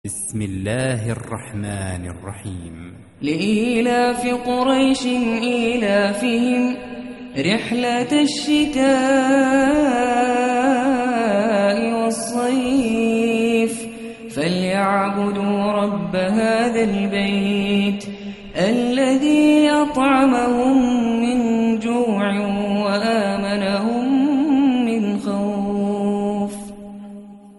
بسم الله الرحمن الرحيم. لإيلاف قريش إيلافهم رحلة الشتاء والصيف فليعبدوا رب هذا البيت الذي أطعمهم